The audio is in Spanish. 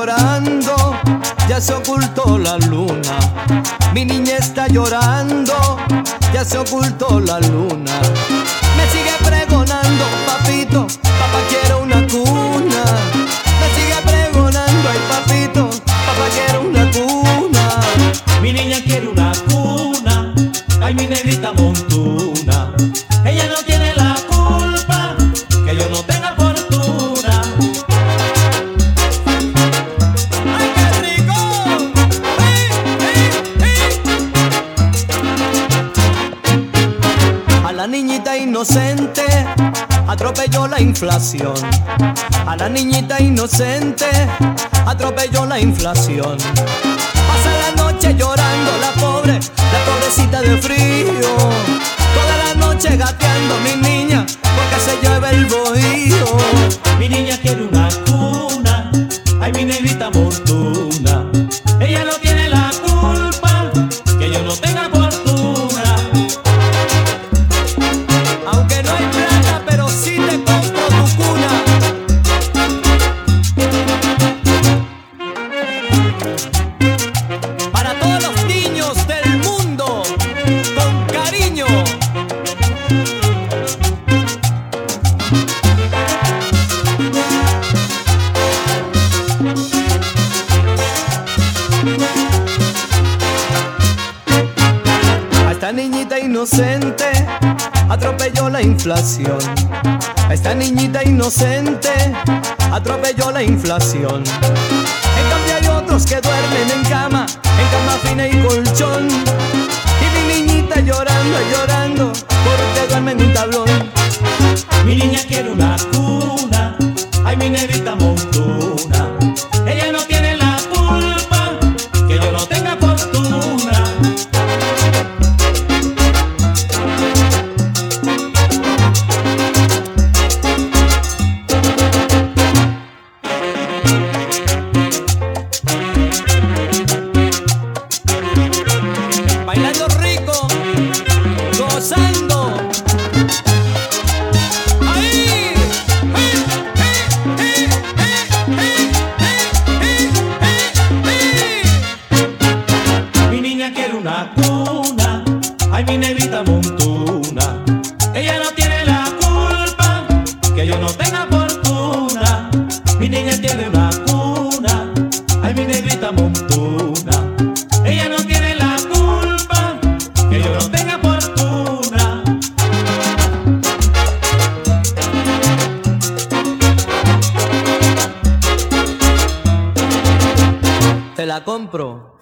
llorando, ya se ocultó la luna. Mi niña está llorando, ya se ocultó la luna. Me sigue pregonando, papito, papá quiero una cuna. Me sigue pregonando, ay papito, papá quiero una cuna. Mi niña quiere una cuna, ay mi negrita montuna. Ella no tiene la culpa que yo no tenga fortuna. ¡Ay, qué rico! A la niñita inocente atropelló la inflación. A la niñita inocente atropelló la inflación. Pasa la noche llorando la pobrecita de frío. Toda la noche gateando mi niña porque se lleva el bohío. Mi niña quiere una cuna, ay mi negrita montuna. Ella no tiene la culpa que yo no tenga fortuna. Aunque no hay plata, pero sí te compro tu cuna. Para todos los niños del mundo, con cariño. A esta niñita inocente atropelló la inflación. A esta niñita inocente atropelló la inflación. En cambio hay otros que duermen en cama fina y colchón. Y mi niñita llorando, llorando, porque duerme en un tablón. Mi niña quiere una cuna, ay mi negrita montuna. Ella no tiene la culpa que yo no tenga fortuna. Bailando rico, gozando. ¡Ahí! Mi niña quiere una cuna, ay mi negrita montuna. Ella no tiene la culpa que yo no tenga fortuna. Mi niña tiene una cuna, ay mi negrita montuna. Ella no tiene la culpa que yo no tenga fortuna. Te la compro.